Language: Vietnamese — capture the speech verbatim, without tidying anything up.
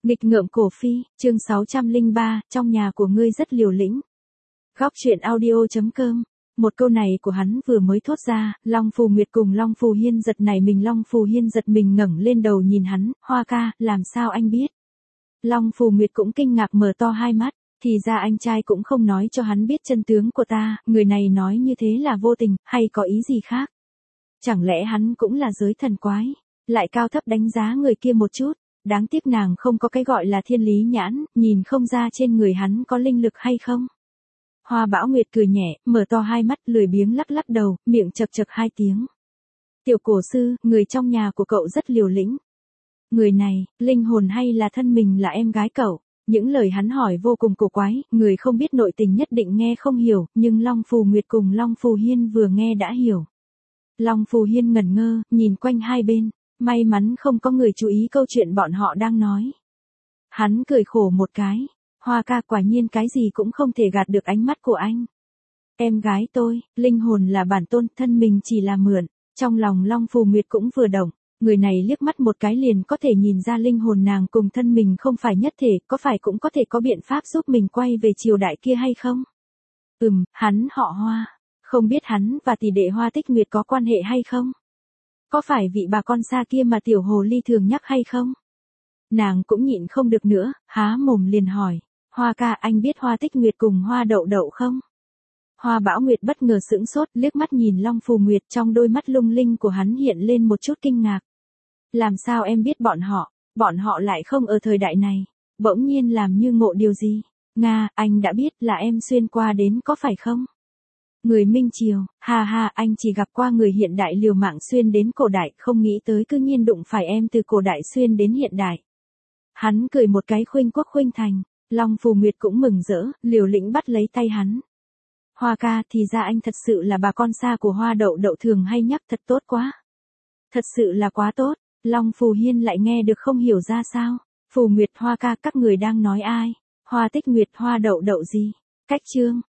Nghịch ngợm cổ phi, chương sáu trăm lẻ ba, trong nhà của ngươi rất liều lĩnh. Góc truyện audio chấm com. Một câu này của hắn vừa mới thốt ra, Long Phù Nguyệt cùng Long Phù Hiên giật nảy mình. Long Phù Hiên giật mình ngẩng lên đầu nhìn hắn, Hoa ca, làm sao anh biết? Long Phù Nguyệt cũng kinh ngạc mở to hai mắt, thì ra anh trai cũng không nói cho hắn biết chân tướng của ta, người này nói như thế là vô tình, hay có ý gì khác? Chẳng lẽ hắn cũng là giới thần quái, lại cao thấp đánh giá người kia một chút? Đáng tiếc nàng không có cái gọi là thiên lý nhãn, nhìn không ra trên người hắn có linh lực hay không. Hoa Bão Nguyệt cười nhẹ, mở to hai mắt lười biếng lắc lắc đầu, miệng chật chật hai tiếng. Tiểu cổ sư, người trong nhà của cậu rất liều lĩnh. Người này, linh hồn hay là thân mình là em gái cậu? Những lời hắn hỏi vô cùng cổ quái, người không biết nội tình nhất định nghe không hiểu, nhưng Long Phù Nguyệt cùng Long Phù Hiên vừa nghe đã hiểu. Long Phù Hiên ngẩn ngơ, nhìn quanh hai bên. May mắn không có người chú ý câu chuyện bọn họ đang nói. Hắn cười khổ một cái. Hoa ca, quả nhiên cái gì cũng không thể gạt được ánh mắt của anh. Em gái tôi, linh hồn là bản tôn, thân mình chỉ là mượn. Trong lòng Long Phù Nguyệt cũng vừa động. Người này liếc mắt một cái liền có thể nhìn ra linh hồn nàng cùng thân mình không phải nhất thể, có phải cũng có thể có biện pháp giúp mình quay về triều đại kia hay không? Ừm, hắn họ Hoa. Không biết hắn và tỷ đệ Hoa Tích Nguyệt có quan hệ hay không? Có phải vị bà con xa kia mà tiểu hồ ly thường nhắc hay không? Nàng cũng nhịn không được nữa, há mồm liền hỏi. Hoa ca, anh biết Hoa Tích Nguyệt cùng Hoa Đậu Đậu không? Hoa Bão Nguyệt bất ngờ sững sốt, liếc mắt nhìn Long Phù Nguyệt, trong đôi mắt lung linh của hắn hiện lên một chút kinh ngạc. Làm sao em biết bọn họ? Bọn họ lại không ở thời đại này. Bỗng nhiên làm như ngộ điều gì? Nga, anh đã biết là em xuyên qua đến có phải không? Người Minh Triều, ha ha, anh chỉ gặp qua người hiện đại liều mạng xuyên đến cổ đại, không nghĩ tới cứ nhiên đụng phải em từ cổ đại xuyên đến hiện đại. Hắn cười một cái khuynh quốc khuynh thành, Long Phù Nguyệt cũng mừng rỡ, liều lĩnh bắt lấy tay hắn. Hoa ca, thì ra anh thật sự là bà con xa của Hoa Đậu Đậu thường hay nhắc, thật tốt quá. Thật sự là quá tốt, Long Phù Hiên lại nghe được không hiểu ra sao. Phù Nguyệt, Hoa ca, các người đang nói ai? Hoa Tích Nguyệt, Hoa Đậu Đậu gì? Cách chương.